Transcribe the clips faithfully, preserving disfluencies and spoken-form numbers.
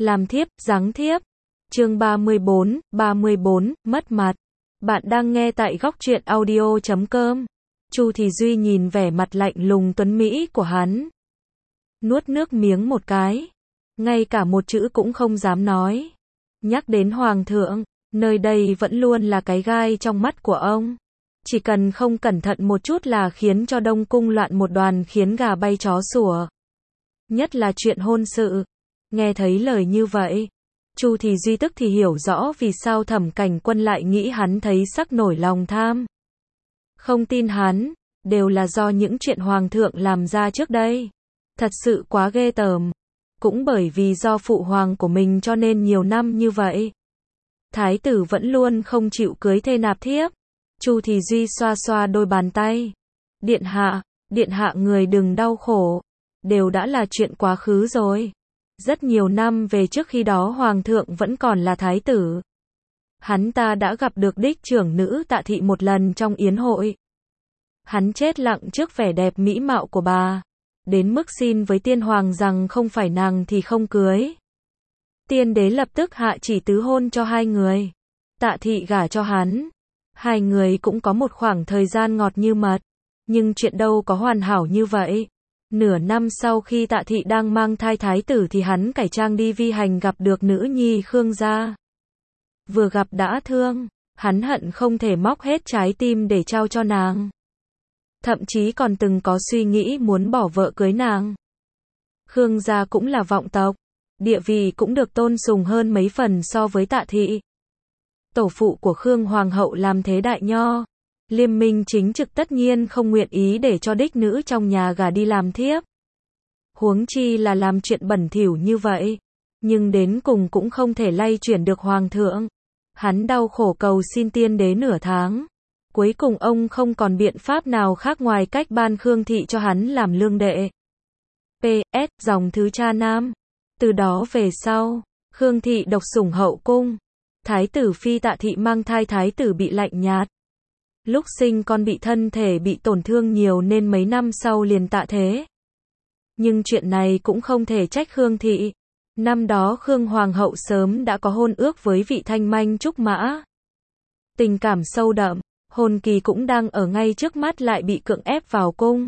Làm thiếp, giáng thiếp. Chương ba mươi bốn, ba mươi bốn, mất mặt. Bạn đang nghe tại góc truyện audio chấm com. Chu Thì Duy nhìn vẻ mặt lạnh lùng tuấn mỹ của hắn. Nuốt nước miếng một cái. Ngay cả một chữ cũng không dám nói. Nhắc đến Hoàng thượng, nơi đây vẫn luôn là cái gai trong mắt của ông. Chỉ cần không cẩn thận một chút là khiến cho Đông Cung loạn một đoàn, khiến gà bay chó sủa. Nhất là chuyện hôn sự. Nghe thấy lời như vậy, Chu Thì Duy tức thì hiểu rõ vì sao Thẩm Cảnh Quân lại nghĩ hắn thấy sắc nổi lòng tham. Không tin hắn, đều là do những chuyện Hoàng thượng làm ra trước đây. Thật sự quá ghê tởm. Cũng bởi vì do phụ hoàng của mình cho nên nhiều năm như vậy, thái tử vẫn luôn không chịu cưới thê nạp thiếp. Chu Thì Duy xoa xoa đôi bàn tay. Điện hạ, điện hạ người đừng đau khổ. Đều đã là chuyện quá khứ rồi. Rất nhiều năm về trước khi đó Hoàng thượng vẫn còn là thái tử. Hắn ta đã gặp được đích trưởng nữ Tạ Thị một lần trong yến hội. Hắn chết lặng trước vẻ đẹp mỹ mạo của bà. Đến mức xin với tiên hoàng rằng không phải nàng thì không cưới. Tiên đế lập tức hạ chỉ tứ hôn cho hai người. Tạ Thị gả cho hắn. Hai người cũng có một khoảng thời gian ngọt như mật. Nhưng chuyện đâu có hoàn hảo như vậy. Nửa năm sau khi Tạ Thị đang mang thai thái tử thì hắn cải trang đi vi hành gặp được nữ nhi Khương gia. Vừa gặp đã thương, hắn hận không thể móc hết trái tim để trao cho nàng. Thậm chí còn từng có suy nghĩ muốn bỏ vợ cưới nàng. Khương gia cũng là vọng tộc, địa vị cũng được tôn sùng hơn mấy phần so với Tạ Thị. Tổ phụ của Khương Hoàng hậu làm thế đại nho, liêm minh chính trực, tất nhiên không nguyện ý để cho đích nữ trong nhà gả đi làm thiếp. Huống chi là làm chuyện bẩn thỉu như vậy. Nhưng đến cùng cũng không thể lay chuyển được Hoàng thượng. Hắn đau khổ cầu xin tiên đế nửa tháng. Cuối cùng ông không còn biện pháp nào khác ngoài cách ban Khương Thị cho hắn làm lương đệ. pê ét Dòng thứ cha nam. Từ đó về sau, Khương Thị độc sủng hậu cung. Thái tử phi Tạ Thị mang thai thái tử bị lạnh nhạt. Lúc sinh con bị thân thể bị tổn thương nhiều nên mấy năm sau liền tạ thế. Nhưng chuyện này cũng không thể trách Khương Thị. Năm đó Khương Hoàng hậu sớm đã có hôn ước với vị thanh manh trúc mã. Tình cảm sâu đậm, hôn kỳ cũng đang ở ngay trước mắt lại bị cưỡng ép vào cung.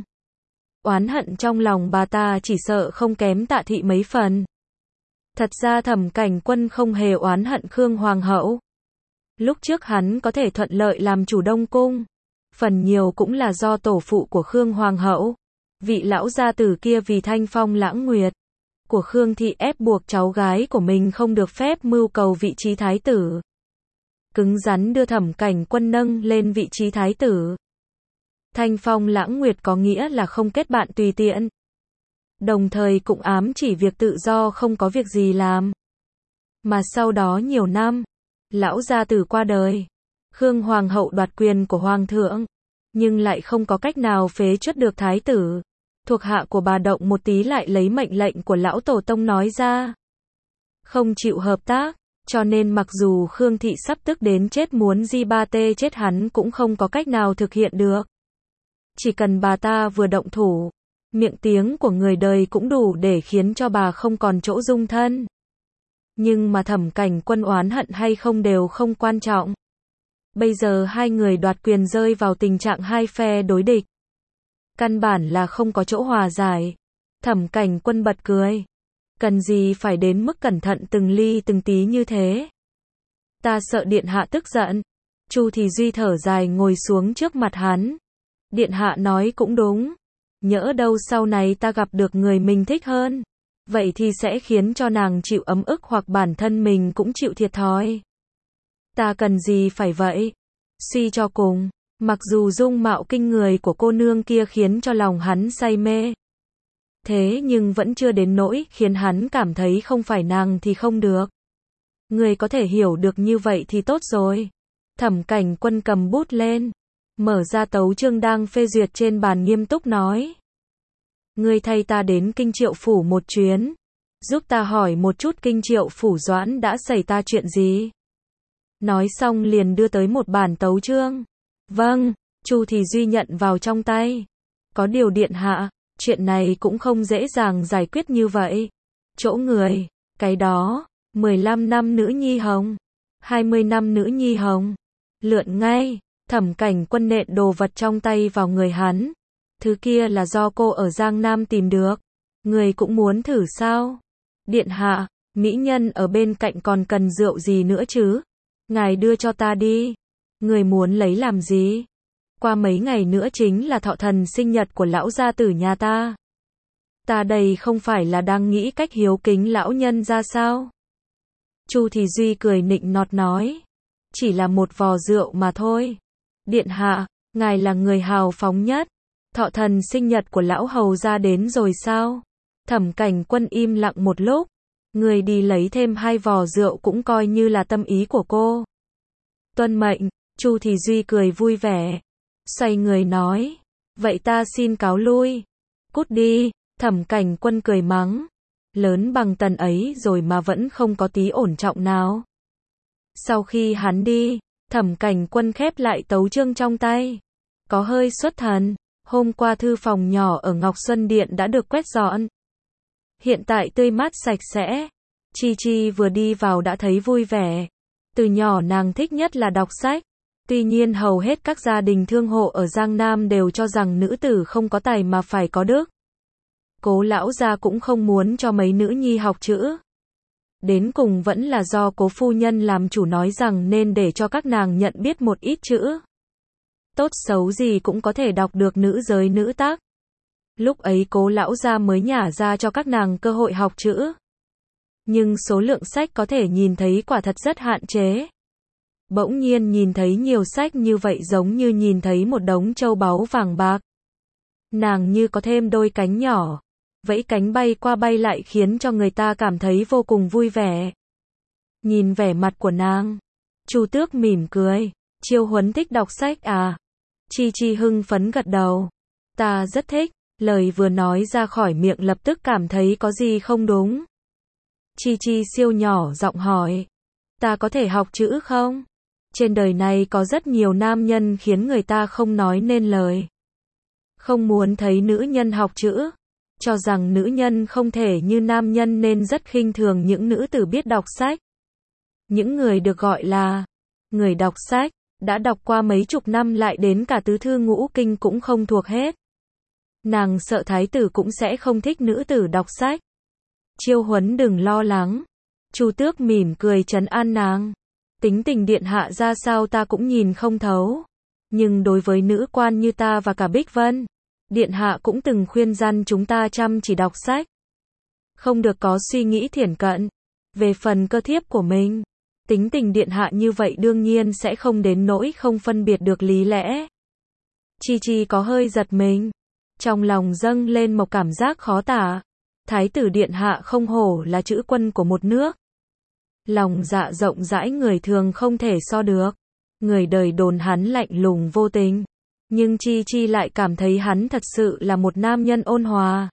Oán hận trong lòng bà ta chỉ sợ không kém Tạ Thị mấy phần. Thật ra Thẩm Cảnh Quân không hề oán hận Khương Hoàng hậu. Lúc trước hắn có thể thuận lợi làm chủ Đông Cung, phần nhiều cũng là do tổ phụ của Khương Hoàng hậu. Vị lão gia tử kia vì thanh phong lãng nguyệt của Khương Thị ép buộc cháu gái của mình không được phép mưu cầu vị trí thái tử. Cứng rắn đưa Thẩm Cảnh Quân nâng lên vị trí thái tử. Thanh phong lãng nguyệt có nghĩa là không kết bạn tùy tiện. Đồng thời cũng ám chỉ việc tự do không có việc gì làm. Mà sau đó nhiều năm, lão gia tử qua đời. Khương Hoàng hậu đoạt quyền của Hoàng thượng. Nhưng lại không có cách nào phế truất được thái tử. Thuộc hạ của bà động một tí lại lấy mệnh lệnh của lão tổ tông nói ra. Không chịu hợp tác. Cho nên mặc dù Khương Thị sắp tức đến chết muốn di ba tê chết hắn cũng không có cách nào thực hiện được. Chỉ cần bà ta vừa động thủ, miệng tiếng của người đời cũng đủ để khiến cho bà không còn chỗ dung thân. Nhưng mà Thẩm Cảnh Quân oán hận hay không đều không quan trọng. Bây giờ hai người đoạt quyền rơi vào tình trạng hai phe đối địch. Căn bản là không có chỗ hòa giải. Thẩm Cảnh Quân bật cười. Cần gì phải đến mức cẩn thận từng ly từng tí như thế. Ta sợ điện hạ tức giận. Chu Thì Duy thở dài ngồi xuống trước mặt hắn. Điện hạ nói cũng đúng. Nhỡ đâu sau này ta gặp được người mình thích hơn. Vậy thì sẽ khiến cho nàng chịu ấm ức hoặc bản thân mình cũng chịu thiệt thòi. Ta cần gì phải vậy? Suy cho cùng, mặc dù dung mạo kinh người của cô nương kia khiến cho lòng hắn say mê. Thế nhưng vẫn chưa đến nỗi khiến hắn cảm thấy không phải nàng thì không được. Người có thể hiểu được như vậy thì tốt rồi. Thẩm Cảnh Quân cầm bút lên, mở ra tấu chương đang phê duyệt trên bàn nghiêm túc nói. Ngươi thay ta đến Kinh Triệu Phủ một chuyến. Giúp ta hỏi một chút Kinh Triệu Phủ Doãn đã xảy ta chuyện gì. Nói xong liền đưa tới một bản tấu chương. Vâng, Chu Thì Duy nhận vào trong tay. Có điều điện hạ, chuyện này cũng không dễ dàng giải quyết như vậy. Chỗ người, Cái đó, mười lăm năm nữ nhi hồng, hai mươi năm nữ nhi hồng. Lượn ngay, Thẩm Cảnh Quân nện đồ vật trong tay vào người hắn. Thứ kia là do cô ở Giang Nam tìm được. Người cũng muốn thử sao? Điện hạ, mỹ nhân ở bên cạnh còn cần rượu gì nữa chứ? Ngài đưa cho ta đi. Người muốn lấy làm gì? Qua mấy ngày nữa chính là thọ thần sinh nhật của lão gia tử nhà ta. Ta đây không phải là đang nghĩ cách hiếu kính lão nhân ra sao? Chu Thì Duy cười nịnh nọt nói. Chỉ là một vò rượu mà thôi. Điện hạ, ngài là người hào phóng nhất. Thọ thần sinh nhật của lão hầu ra đến rồi sao? Thẩm Cảnh Quân im lặng một lúc. Người đi lấy thêm hai vò rượu cũng coi như là tâm ý của cô. Tuân mệnh, Chu Thì Duy cười vui vẻ. Xoay người nói. Vậy ta xin cáo lui. Cút đi, Thẩm Cảnh Quân cười mắng. Lớn bằng tần ấy rồi mà vẫn không có tí ổn trọng nào. Sau khi hắn đi, Thẩm Cảnh Quân khép lại tấu chương trong tay. Có hơi xuất thần. Hôm qua thư phòng nhỏ ở Ngọc Xuân Điện đã được quét dọn. Hiện tại tươi mát sạch sẽ. Chi Chi vừa đi vào đã thấy vui vẻ. Từ nhỏ nàng thích nhất là đọc sách. Tuy nhiên hầu hết các gia đình thương hộ ở Giang Nam đều cho rằng nữ tử không có tài mà phải có đức. Cố lão gia cũng không muốn cho mấy nữ nhi học chữ. Đến cùng vẫn là do Cố phu nhân làm chủ nói rằng nên để cho các nàng nhận biết một ít chữ. Tốt xấu gì cũng có thể đọc được nữ giới nữ tác. Lúc ấy Cố lão gia mới nhả ra cho các nàng cơ hội học chữ. Nhưng số lượng sách có thể nhìn thấy quả thật rất hạn chế. Bỗng nhiên nhìn thấy nhiều sách như vậy giống như nhìn thấy một đống châu báu vàng bạc. Nàng như có thêm đôi cánh nhỏ, vẫy cánh bay qua bay lại khiến cho người ta cảm thấy vô cùng vui vẻ. Nhìn vẻ mặt của nàng, Chu Tước mỉm cười. Chiêu Huấn thích đọc sách à? Chi Chi hưng phấn gật đầu. Ta rất thích. Lời vừa nói ra khỏi miệng lập tức cảm thấy có gì không đúng. Chi Chi siêu nhỏ giọng hỏi. Ta có thể học chữ không? Trên đời này có rất nhiều nam nhân khiến người ta không nói nên lời. Không muốn thấy nữ nhân học chữ. Cho rằng nữ nhân không thể như nam nhân nên rất khinh thường những nữ tử biết đọc sách. Những người được gọi là người đọc sách, đã đọc qua mấy chục năm lại đến cả tứ thư ngũ kinh cũng không thuộc hết. Nàng sợ thái tử cũng sẽ không thích nữ tử đọc sách. Chiêu Huấn đừng lo lắng. Chu Tước mỉm cười trấn an nàng. Tính tình điện hạ ra sao ta cũng nhìn không thấu. Nhưng đối với nữ quan như ta và cả Bích Vân, điện hạ cũng từng khuyên răn chúng ta chăm chỉ đọc sách. Không được có suy nghĩ thiển cận. Về phần cơ thiếp của mình, tính tình điện hạ như vậy đương nhiên sẽ không đến nỗi không phân biệt được lý lẽ. Chi Chi có hơi giật mình. Trong lòng dâng lên một cảm giác khó tả. Thái tử điện hạ không hổ là chữ quân của một nước. Lòng dạ rộng rãi người thường không thể so được. Người đời đồn hắn lạnh lùng vô tình. Nhưng Chi Chi lại cảm thấy hắn thật sự là một nam nhân ôn hòa.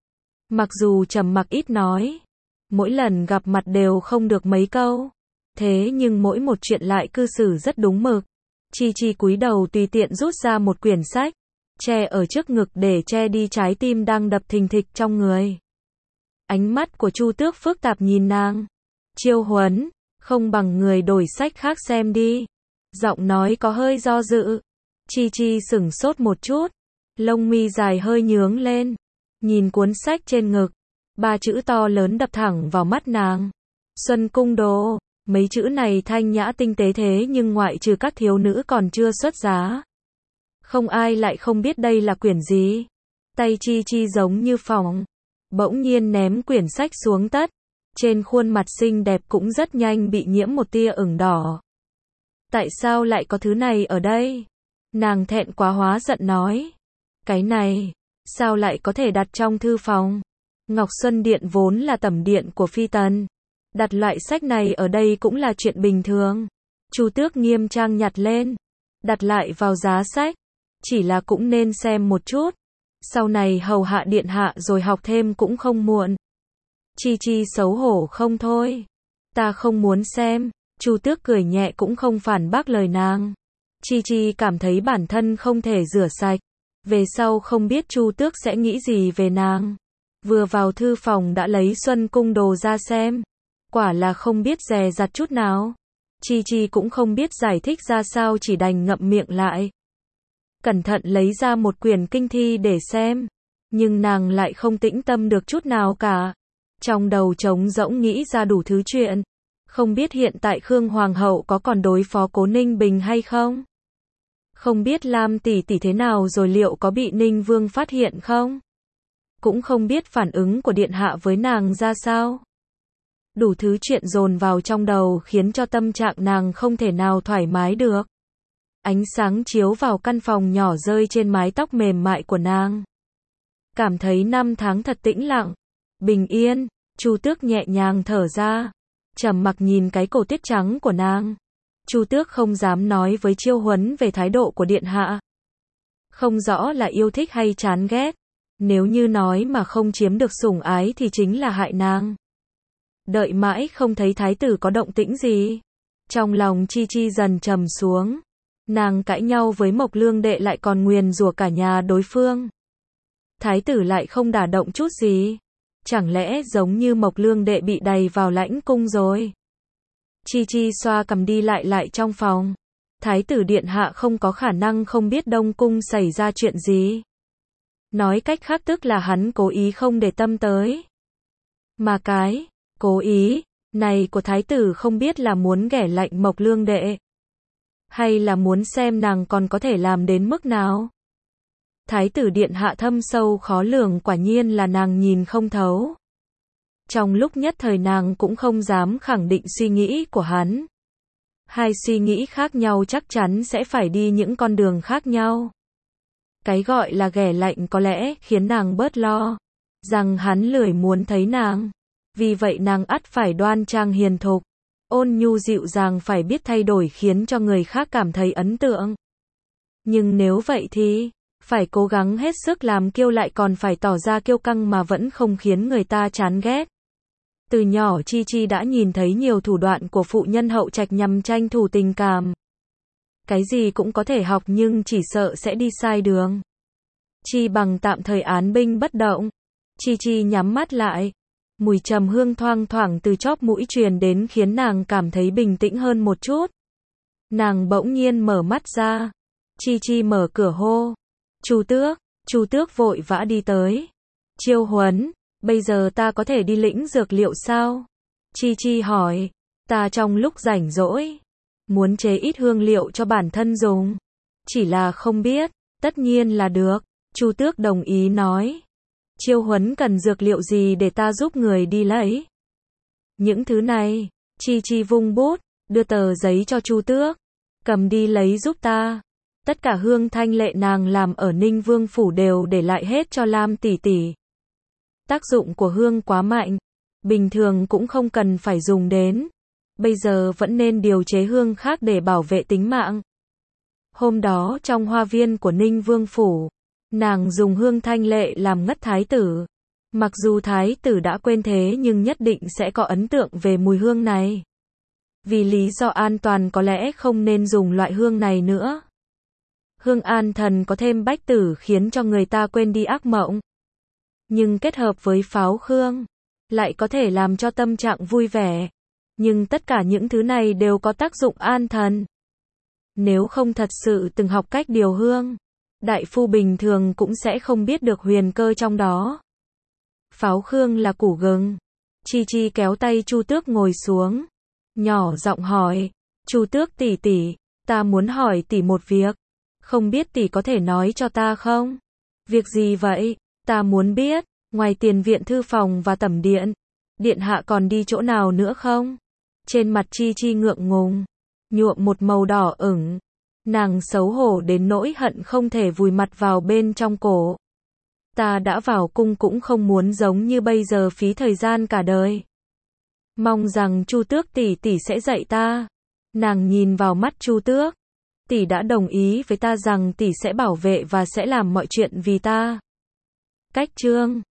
Mặc dù trầm mặc ít nói, mỗi lần gặp mặt đều không được mấy câu. Thế nhưng mỗi một chuyện lại cư xử rất đúng mực. Chi Chi cúi đầu tùy tiện rút ra một quyển sách, che ở trước ngực để che đi trái tim đang đập thình thịch trong người. Ánh mắt của Chu Tước phức tạp nhìn nàng. Chiêu Huấn, không bằng người đổi sách khác xem đi. Giọng nói có hơi do dự. Chi Chi sửng sốt một chút. Lông mi dài hơi nhướng lên. Nhìn cuốn sách trên ngực. Ba chữ to lớn đập thẳng vào mắt nàng. Xuân Cung Đồ. Mấy chữ này thanh nhã tinh tế thế nhưng ngoại trừ các thiếu nữ còn chưa xuất giá, không ai lại không biết đây là quyển gì. Tay Chi Chi giống như phỏng. Bỗng nhiên ném quyển sách xuống tất. Trên khuôn mặt xinh đẹp cũng rất nhanh bị nhiễm một tia ửng đỏ. Tại sao lại có thứ này ở đây? Nàng thẹn quá hóa giận nói. Cái này, sao lại có thể đặt trong thư phòng? Ngọc Xuân Điện vốn là tẩm điện của phi tần. Đặt loại sách này ở đây cũng là chuyện bình thường. Chu Tước nghiêm trang nhặt lên. Đặt lại vào giá sách. Chỉ là cũng nên xem một chút. Sau này hầu hạ điện hạ rồi học thêm cũng không muộn. Chi Chi xấu hổ không thôi. Ta không muốn xem. Chu Tước cười nhẹ cũng không phản bác lời nàng. Chi Chi cảm thấy bản thân không thể rửa sạch. Về sau không biết Chu Tước sẽ nghĩ gì về nàng. Vừa vào thư phòng đã lấy Xuân Cung Đồ ra xem. Quả là không biết dè dặt chút nào. Chi Chi cũng không biết giải thích ra sao, chỉ đành ngậm miệng lại. Cẩn thận lấy ra một quyển kinh thi để xem. Nhưng nàng lại không tĩnh tâm được chút nào cả. Trong đầu trống rỗng nghĩ ra đủ thứ chuyện. Không biết hiện tại Khương Hoàng hậu có còn đối phó Cố Ninh Bình hay không? Không biết Lam tỷ tỷ thế nào rồi, liệu có bị Ninh Vương phát hiện không? Cũng không biết phản ứng của điện hạ với nàng ra sao. Đủ thứ chuyện dồn vào trong đầu khiến cho tâm trạng nàng không thể nào thoải mái được. Ánh sáng chiếu vào căn phòng nhỏ rơi trên mái tóc mềm mại của nàng. Cảm thấy năm tháng thật tĩnh lặng, bình yên. Chu Tước nhẹ nhàng thở ra, trầm mặc nhìn cái cổ tuyết trắng của nàng. Chu Tước không dám nói với Chiêu Huấn về thái độ của điện hạ. Không rõ là yêu thích hay chán ghét. Nếu như nói mà không chiếm được sủng ái thì chính là hại nàng. Đợi mãi không thấy thái tử có động tĩnh gì. Trong lòng Chi Chi dần trầm xuống. Nàng cãi nhau với Mộc Lương đệ lại còn nguyền rủa cả nhà đối phương. Thái tử lại không đả động chút gì. Chẳng lẽ giống như Mộc Lương đệ bị đày vào lãnh cung rồi? Chi Chi xoa cằm đi lại lại trong phòng. Thái tử điện hạ không có khả năng không biết Đông cung xảy ra chuyện gì. Nói cách khác tức là hắn cố ý không để tâm tới. Mà cái cố ý này của thái tử không biết là muốn ghẻ lạnh Mộc Lương đệ, hay là muốn xem nàng còn có thể làm đến mức nào. Thái tử điện hạ thâm sâu khó lường, quả nhiên là nàng nhìn không thấu. Trong lúc nhất thời nàng cũng không dám khẳng định suy nghĩ của hắn. Hai suy nghĩ khác nhau chắc chắn sẽ phải đi những con đường khác nhau. Cái gọi là ghẻ lạnh có lẽ khiến nàng bớt lo, rằng hắn lười muốn thấy nàng. Vì vậy nàng ắt phải đoan trang hiền thục, ôn nhu dịu dàng, phải biết thay đổi khiến cho người khác cảm thấy ấn tượng. Nhưng nếu vậy thì phải cố gắng hết sức làm kiêu, lại còn phải tỏ ra kiêu căng mà vẫn không khiến người ta chán ghét. Từ nhỏ Chi Chi đã nhìn thấy nhiều thủ đoạn của phụ nhân hậu trạch nhằm tranh thủ tình cảm. Cái gì cũng có thể học nhưng chỉ sợ sẽ đi sai đường. Chi bằng tạm thời án binh bất động. Chi Chi nhắm mắt lại. Mùi trầm hương thoang thoảng từ chóp mũi truyền đến khiến nàng cảm thấy bình tĩnh hơn một chút. Nàng bỗng nhiên mở mắt ra. Chi Chi mở cửa hô. Chu Tước. Chu Tước vội vã đi tới. Chiêu Huấn, bây giờ ta có thể đi lĩnh dược liệu sao? Chi Chi hỏi. Ta trong lúc rảnh rỗi muốn chế ít hương liệu cho bản thân dùng. Chỉ là không biết. Tất nhiên là được. Chu Tước đồng ý nói. Chiêu Huấn cần dược liệu gì để ta giúp người đi lấy? Những thứ này. Chi Chi vung bút, đưa tờ giấy cho Chu Tước. Cầm đi lấy giúp ta. Tất cả hương thanh lệ nàng làm ở Ninh Vương phủ đều để lại hết cho Lam tỷ tỷ. Tác dụng của hương quá mạnh, bình thường cũng không cần phải dùng đến. Bây giờ vẫn nên điều chế hương khác để bảo vệ tính mạng. Hôm đó trong hoa viên của Ninh Vương phủ, nàng dùng hương thanh lệ làm ngất thái tử. Mặc dù thái tử đã quên thế nhưng nhất định sẽ có ấn tượng về mùi hương này. Vì lý do an toàn có lẽ không nên dùng loại hương này nữa. Hương an thần có thêm bách tử khiến cho người ta quên đi ác mộng. Nhưng kết hợp với pháo hương, lại có thể làm cho tâm trạng vui vẻ. Nhưng tất cả những thứ này đều có tác dụng an thần. Nếu không thật sự từng học cách điều hương, đại phu bình thường cũng sẽ không biết được huyền cơ trong đó. Pháo hương là củ gừng. Chi Chi kéo tay Chu Tước ngồi xuống, nhỏ giọng hỏi. Chu Tước tỷ tỷ, ta muốn hỏi tỷ một việc. Không biết tỷ có thể nói cho ta không? Việc gì vậy? Ta muốn biết, ngoài tiền viện thư phòng và tẩm điện, điện hạ còn đi chỗ nào nữa không? Trên mặt Chi Chi ngượng ngùng, nhuộm một màu đỏ ửng. Nàng xấu hổ đến nỗi hận không thể vùi mặt vào bên trong cổ. Ta đã vào cung cũng không muốn giống như bây giờ phí thời gian cả đời. Mong rằng Chu Tước tỷ tỷ sẽ dạy ta. Nàng nhìn vào mắt Chu Tước. Tỷ đã đồng ý với ta rằng tỷ sẽ bảo vệ và sẽ làm mọi chuyện vì ta. Cách chương